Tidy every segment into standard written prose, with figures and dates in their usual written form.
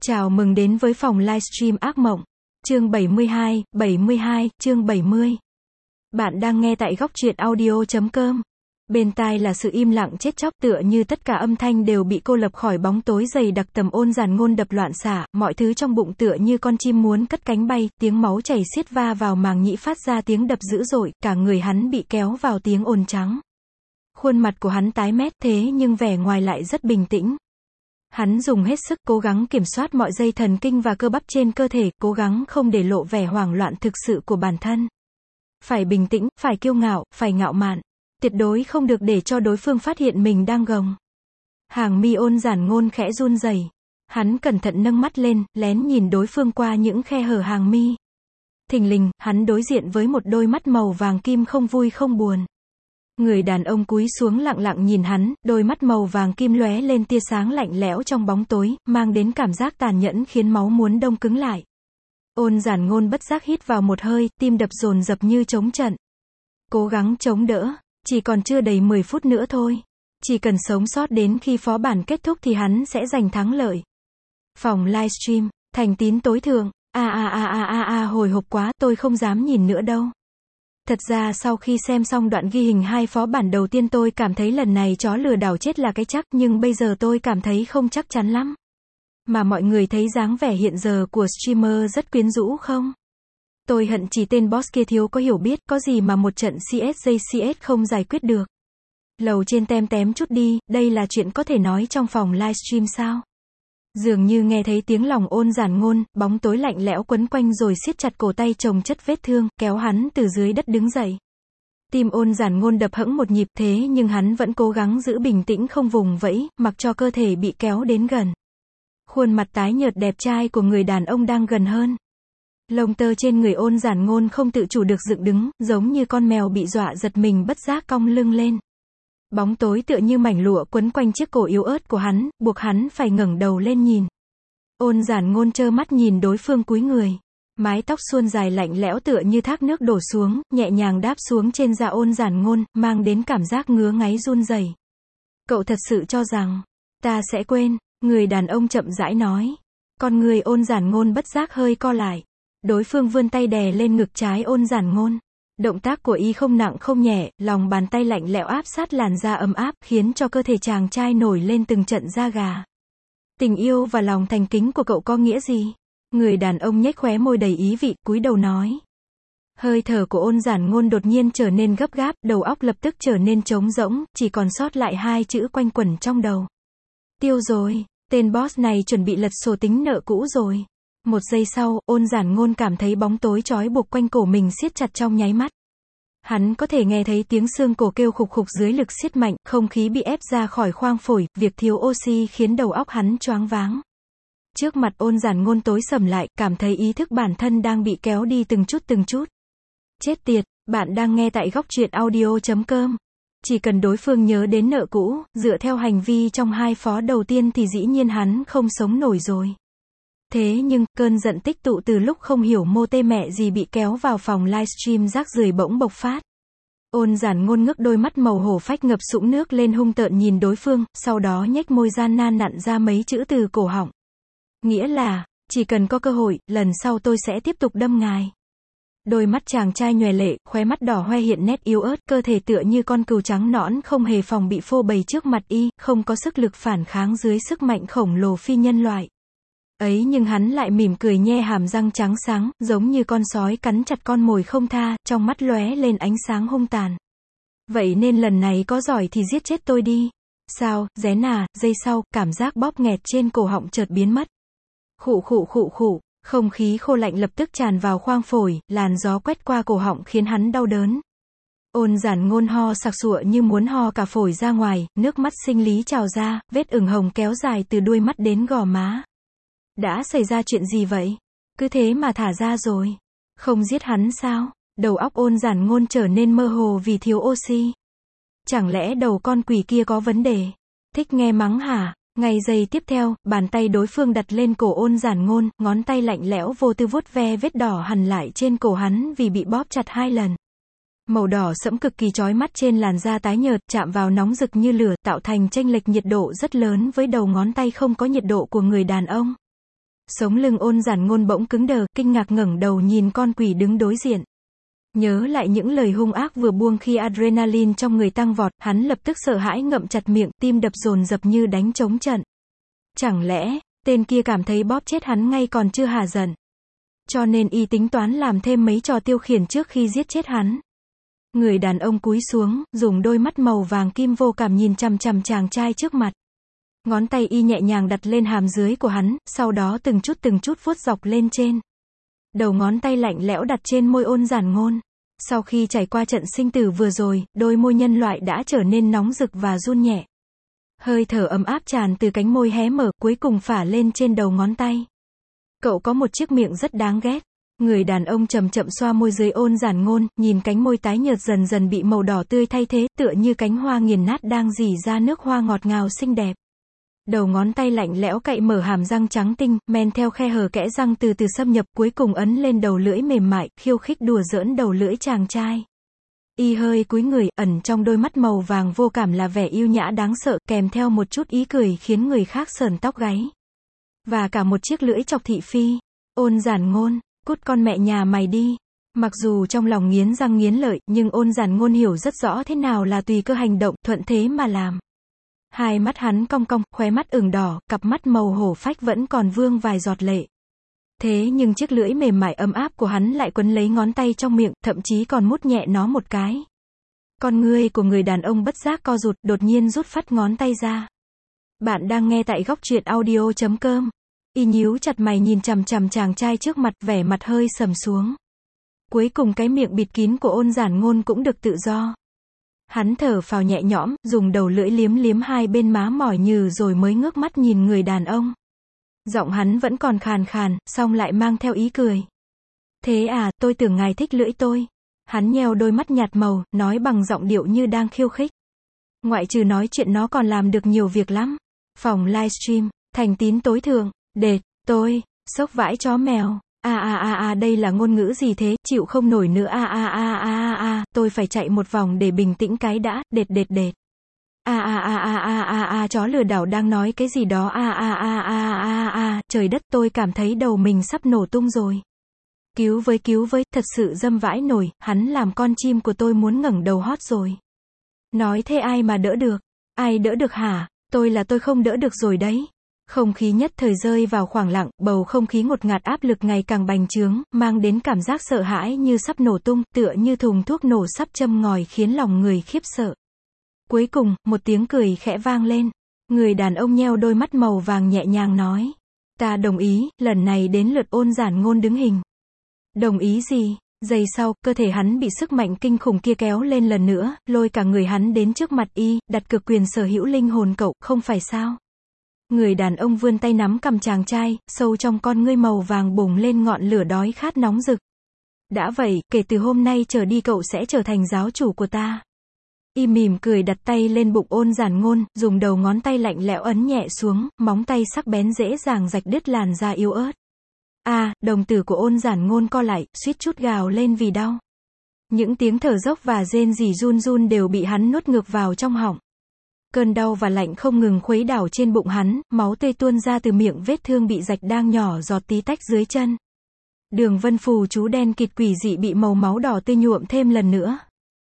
Chào mừng đến với phòng livestream ác mộng. Chương 72, chương 70. Bạn đang nghe tại góc truyện audio.com. Bên tai là sự im lặng chết chóc, tựa như tất cả âm thanh đều bị cô lập khỏi bóng tối dày đặc tầm Ôn Giản Ngôn đập loạn xạ, mọi thứ trong bụng tựa như con chim muốn cất cánh bay, tiếng máu chảy xiết va vào màng nhĩ phát ra tiếng đập dữ dội, cả người hắn bị kéo vào tiếng ồn trắng. Khuôn mặt của hắn tái mét, thế nhưng vẻ ngoài lại rất bình tĩnh. Hắn dùng hết sức, cố gắng kiểm soát mọi dây thần kinh và cơ bắp trên cơ thể, cố gắng không để lộ vẻ hoảng loạn thực sự của bản thân. Phải bình tĩnh, phải kiêu ngạo, phải ngạo mạn. Tuyệt đối không được để cho đối phương phát hiện mình đang gồng. Hàng mi Ôn Giản Ngôn khẽ run rẩy. Hắn cẩn thận nâng mắt lên, lén nhìn đối phương qua những khe hở hàng mi. Thình lình, hắn đối diện với một đôi mắt màu vàng kim không vui không buồn. Người đàn ông cúi xuống lặng lặng nhìn hắn, đôi mắt màu vàng kim lóe lên tia sáng lạnh lẽo trong bóng tối, mang đến cảm giác tàn nhẫn khiến máu muốn đông cứng lại. Ôn Giản Ngôn bất giác hít vào một hơi, tim đập dồn dập như trống trận. Cố gắng chống đỡ, chỉ còn chưa đầy 10 phút nữa thôi. Chỉ cần sống sót đến khi phó bản kết thúc thì hắn sẽ giành thắng lợi. Phòng livestream, thành tín tối thượng, hồi hộp quá, tôi không dám nhìn nữa đâu. Thật ra sau khi xem xong đoạn ghi hình 2 phó bản đầu tiên tôi cảm thấy lần này chó lừa đảo chết là cái chắc, nhưng bây giờ tôi cảm thấy không chắc chắn lắm. Mà mọi người thấy dáng vẻ hiện giờ của streamer rất quyến rũ không? Tôi hận chỉ tên boss kia thiếu có hiểu biết, có gì mà một trận CS không giải quyết được. Lầu trên tem tém chút đi, đây là chuyện có thể nói trong phòng livestream sao? Dường như nghe thấy tiếng lòng Ôn Giản Ngôn, bóng tối lạnh lẽo quấn quanh rồi siết chặt cổ tay chồng chất vết thương, kéo hắn từ dưới đất đứng dậy. Tim Ôn Giản Ngôn đập hững một nhịp, thế nhưng hắn vẫn cố gắng giữ bình tĩnh không vùng vẫy, mặc cho cơ thể bị kéo đến gần. Khuôn mặt tái nhợt đẹp trai của người đàn ông đang gần hơn. Lông tơ trên người Ôn Giản Ngôn không tự chủ được dựng đứng, giống như con mèo bị dọa giật mình bất giác cong lưng lên. Bóng tối tựa như mảnh lụa quấn quanh chiếc cổ yếu ớt của hắn, buộc hắn phải ngẩng đầu lên nhìn. Ôn Giản Ngôn trơ mắt nhìn đối phương cúi người. Mái tóc suôn dài lạnh lẽo tựa như thác nước đổ xuống, nhẹ nhàng đáp xuống trên da Ôn Giản Ngôn, mang đến cảm giác ngứa ngáy run rẩy. Cậu thật sự cho rằng, ta sẽ quên, người đàn ông chậm rãi nói. Con người Ôn Giản Ngôn bất giác hơi co lại. Đối phương vươn tay đè lên ngực trái Ôn Giản Ngôn. Động tác của y không nặng không nhẹ, lòng bàn tay lạnh lẽo áp sát làn da ấm áp, khiến cho cơ thể chàng trai nổi lên từng trận da gà. Tình yêu và lòng thành kính của cậu có nghĩa gì? Người đàn ông nhếch khóe môi đầy ý vị, cúi đầu nói. Hơi thở của Ôn Giản Ngôn đột nhiên trở nên gấp gáp, đầu óc lập tức trở nên trống rỗng, chỉ còn sót lại 2 chữ quanh quẩn trong đầu. Tiêu rồi, tên boss này chuẩn bị lật sổ tính nợ cũ rồi. Một giây sau, Ôn Giản Ngôn cảm thấy bóng tối trói buộc quanh cổ mình siết chặt trong nháy mắt. Hắn có thể nghe thấy tiếng xương cổ kêu khục khục dưới lực siết mạnh, không khí bị ép ra khỏi khoang phổi, việc thiếu oxy khiến đầu óc hắn choáng váng. Trước mặt Ôn Giản Ngôn tối sầm lại, cảm thấy ý thức bản thân đang bị kéo đi từng chút. Chết tiệt, bạn đang nghe tại góc truyện audio.com. Chỉ cần đối phương nhớ đến nợ cũ, dựa theo hành vi trong 2 phó đầu tiên thì dĩ nhiên hắn không sống nổi rồi. Thế nhưng, cơn giận tích tụ từ lúc không hiểu mô tê mẹ gì bị kéo vào phòng livestream rác rưởi bỗng bộc phát. Ôn Giản Ngôn ngước đôi mắt màu hổ phách ngập sũng nước lên hung tợn nhìn đối phương, sau đó nhếch môi gian nan nặn ra mấy chữ từ cổ họng. Nghĩa là, chỉ cần có cơ hội, lần sau tôi sẽ tiếp tục đâm ngài. Đôi mắt chàng trai nhòe lệ, khóe mắt đỏ hoe hiện nét yếu ớt, cơ thể tựa như con cừu trắng nõn không hề phòng bị phô bày trước mặt y, không có sức lực phản kháng dưới sức mạnh khổng lồ phi nhân loại. Ấy nhưng hắn lại mỉm cười nhe hàm răng trắng sáng, giống như con sói cắn chặt con mồi không tha, trong mắt lóe lên ánh sáng hung tàn. Vậy nên lần này có giỏi thì giết chết tôi đi. Sao, rén à, giây sau, cảm giác bóp nghẹt trên cổ họng chợt biến mất. Khụ, không khí khô lạnh lập tức tràn vào khoang phổi, làn gió quét qua cổ họng khiến hắn đau đớn. Ôn Giản Ngôn ho sặc sụa như muốn ho cả phổi ra ngoài, nước mắt sinh lý trào ra, vết ửng hồng kéo dài từ đuôi mắt đến gò má. Đã xảy ra chuyện gì vậy? Cứ thế mà thả ra rồi. Không giết hắn sao? Đầu óc Ôn Giản Ngôn trở nên mơ hồ vì thiếu oxy. Chẳng lẽ đầu con quỷ kia có vấn đề? Thích nghe mắng hả? Ngay giây tiếp theo, bàn tay đối phương đặt lên cổ Ôn Giản Ngôn, ngón tay lạnh lẽo vô tư vuốt ve vết đỏ hằn lại trên cổ hắn vì bị bóp chặt 2 lần. Màu đỏ sẫm cực kỳ chói mắt trên làn da tái nhợt, chạm vào nóng rực như lửa, tạo thành chênh lệch nhiệt độ rất lớn với đầu ngón tay không có nhiệt độ của người đàn ông. Sống lưng Ôn Giản Ngôn bỗng cứng đờ, kinh ngạc ngẩng đầu nhìn con quỷ đứng đối diện. Nhớ lại những lời hung ác vừa buông khi adrenaline trong người tăng vọt, hắn lập tức sợ hãi ngậm chặt miệng, tim đập dồn dập như đánh trống trận. Chẳng lẽ, tên kia cảm thấy bóp chết hắn ngay còn chưa hả giận? Cho nên y tính toán làm thêm mấy trò tiêu khiển trước khi giết chết hắn. Người đàn ông cúi xuống, dùng đôi mắt màu vàng kim vô cảm nhìn chằm chằm chàng trai trước mặt. Ngón tay y nhẹ nhàng đặt lên hàm dưới của hắn, sau đó từng chút vuốt dọc lên trên. Đầu ngón tay lạnh lẽo đặt trên môi Ôn Giản Ngôn. Sau khi trải qua trận sinh tử vừa rồi, đôi môi nhân loại đã trở nên nóng rực và run nhẹ. Hơi thở ấm áp tràn từ cánh môi hé mở, cuối cùng phả lên trên đầu ngón tay. Cậu có một chiếc miệng rất đáng ghét. Người đàn ông chậm chậm xoa môi dưới Ôn Giản Ngôn, nhìn cánh môi tái nhợt dần dần bị màu đỏ tươi thay thế, tựa như cánh hoa nghiền nát đang rỉ ra nước hoa ngọt ngào xinh đẹp. Đầu ngón tay lạnh lẽo cạy mở hàm răng trắng tinh, men theo khe hở kẽ răng từ từ xâm nhập, cuối cùng ấn lên đầu lưỡi mềm mại, khiêu khích đùa giỡn đầu lưỡi chàng trai. Y hơi cúi người, ẩn trong đôi mắt màu vàng vô cảm là vẻ yêu nhã đáng sợ, kèm theo một chút ý cười khiến người khác sởn tóc gáy. Và cả một chiếc lưỡi chọc thị phi. Ôn Giản Ngôn, cút con mẹ nhà mày đi. Mặc dù trong lòng nghiến răng nghiến lợi, nhưng Ôn Giản Ngôn hiểu rất rõ thế nào là tùy cơ hành động, thuận thế mà làm. Hai mắt hắn cong cong, khóe mắt ửng đỏ, cặp mắt màu hổ phách vẫn còn vương vài giọt lệ. Thế nhưng chiếc lưỡi mềm mại ấm áp của hắn lại quấn lấy ngón tay trong miệng, thậm chí còn mút nhẹ nó một cái. Con ngươi của người đàn ông bất giác co rụt, đột nhiên rút phắt ngón tay ra. Bạn đang nghe tại góc truyện audio.com. Y nhíu chặt mày nhìn chằm chằm chàng trai trước mặt, vẻ mặt hơi sầm xuống. Cuối cùng cái miệng bịt kín của Ôn Giản Ngôn cũng được tự do. Hắn thở phào nhẹ nhõm, dùng đầu lưỡi liếm liếm hai bên má mỏi nhừ rồi mới ngước mắt nhìn người đàn ông. Giọng hắn vẫn còn khàn khàn, song lại mang theo ý cười. Thế à, tôi tưởng ngài thích lưỡi tôi. Hắn nheo đôi mắt nhạt màu, nói bằng giọng điệu như đang khiêu khích. Ngoại trừ nói chuyện nó còn làm được nhiều việc lắm. Phòng livestream, thành tín tối thượng, đệt, tôi, sốc vãi chó mèo. Đây là ngôn ngữ gì thế, chịu không nổi nữa tôi phải chạy một vòng để bình tĩnh cái đã, đệt. Chó lừa đảo đang nói cái gì đó trời đất, tôi cảm thấy đầu mình sắp nổ tung rồi. Cứu với, thật sự dâm vãi nổi, hắn làm con chim của tôi muốn ngẩng đầu hót rồi. Nói thế ai mà đỡ được? Ai đỡ được hả? Tôi không đỡ được rồi đấy. Không khí nhất thời rơi vào khoảng lặng, bầu không khí ngột ngạt áp lực ngày càng bành trướng, mang đến cảm giác sợ hãi như sắp nổ tung, tựa như thùng thuốc nổ sắp châm ngòi khiến lòng người khiếp sợ. Cuối cùng, một tiếng cười khẽ vang lên. Người đàn ông nheo đôi mắt màu vàng nhẹ nhàng nói. Ta đồng ý, lần này đến lượt Ôn Giản Ngôn đứng hình. Đồng ý gì? Giây sau, cơ thể hắn bị sức mạnh kinh khủng kia kéo lên lần nữa, lôi cả người hắn đến trước mặt y, đặt cược quyền sở hữu linh hồn cậu, không phải sao? Người đàn ông vươn tay nắm cầm chàng trai, sâu trong con ngươi màu vàng bùng lên ngọn lửa đói khát nóng rực. Đã vậy, kể từ hôm nay trở đi cậu sẽ trở thành giáo chủ của ta. Y mỉm cười đặt tay lên bụng Ôn Giản Ngôn, dùng đầu ngón tay lạnh lẽo ấn nhẹ xuống, móng tay sắc bén dễ dàng rạch đứt làn da yếu ớt. Đồng tử của Ôn Giản Ngôn co lại, suýt chút gào lên vì đau. Những tiếng thở dốc và rên rỉ run run đều bị hắn nuốt ngược vào trong họng. Cơn đau và lạnh không ngừng khuấy đảo trên bụng hắn, máu tươi tuôn ra từ miệng vết thương bị rạch đang nhỏ giọt tí tách dưới chân. Đường vân phù chú đen kịt quỷ dị bị màu máu đỏ tươi nhuộm thêm lần nữa.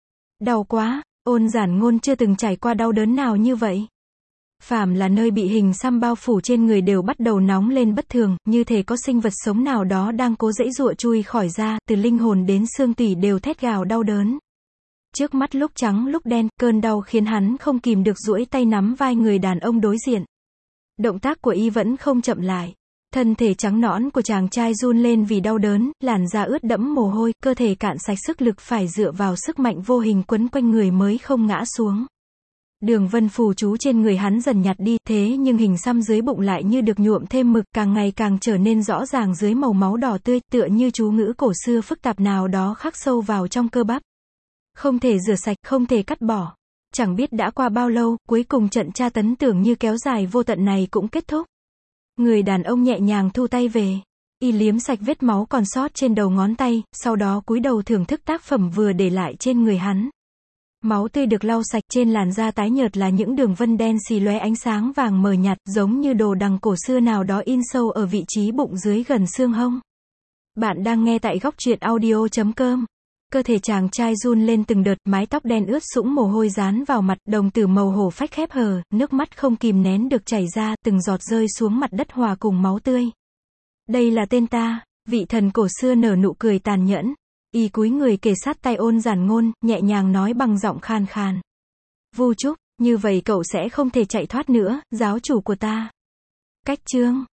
Đau quá, Ôn Giản Ngôn chưa từng trải qua đau đớn nào như vậy. Phàm là nơi bị hình xăm bao phủ trên người đều bắt đầu nóng lên bất thường, như thể có sinh vật sống nào đó đang cố giãy giụa chui khỏi da, từ linh hồn đến xương tủy đều thét gào đau đớn. Trước mắt lúc trắng lúc đen, cơn đau khiến hắn không kìm được duỗi tay nắm vai người đàn ông đối diện. Động tác của y vẫn không chậm lại. Thân thể trắng nõn của chàng trai run lên vì đau đớn, làn da ướt đẫm mồ hôi, cơ thể cạn sạch sức lực phải dựa vào sức mạnh vô hình quấn quanh người mới không ngã xuống. Đường vân phù chú trên người hắn dần nhạt đi, thế nhưng hình xăm dưới bụng lại như được nhuộm thêm mực, càng ngày càng trở nên rõ ràng dưới màu máu đỏ tươi, tựa như chú ngữ cổ xưa phức tạp nào đó khắc sâu vào trong cơ bắp. Không thể rửa sạch, không thể cắt bỏ. Chẳng biết đã qua bao lâu, cuối cùng trận tra tấn tưởng như kéo dài vô tận này cũng kết thúc. Người đàn ông nhẹ nhàng thu tay về. Y liếm sạch vết máu còn sót trên đầu ngón tay, sau đó cúi đầu thưởng thức tác phẩm vừa để lại trên người hắn. Máu tươi được lau sạch, trên làn da tái nhợt là những đường vân đen xì lóe ánh sáng vàng mờ nhạt, giống như đồ đằng cổ xưa nào đó in sâu ở vị trí bụng dưới gần xương hông. Bạn đang nghe tại góc truyện audio.com. Cơ thể chàng trai run lên từng đợt, mái tóc đen ướt sũng mồ hôi dán vào mặt, đồng tử màu hổ phách khép hờ, nước mắt không kìm nén được chảy ra, từng giọt rơi xuống mặt đất hòa cùng máu tươi. Đây là tên ta, vị thần cổ xưa nở nụ cười tàn nhẫn. Y cúi người kề sát tai ôn giản ngôn, nhẹ nhàng nói bằng giọng khan khan. Vu Trúc, như vậy cậu sẽ không thể chạy thoát nữa, giáo chủ của ta. Cách chương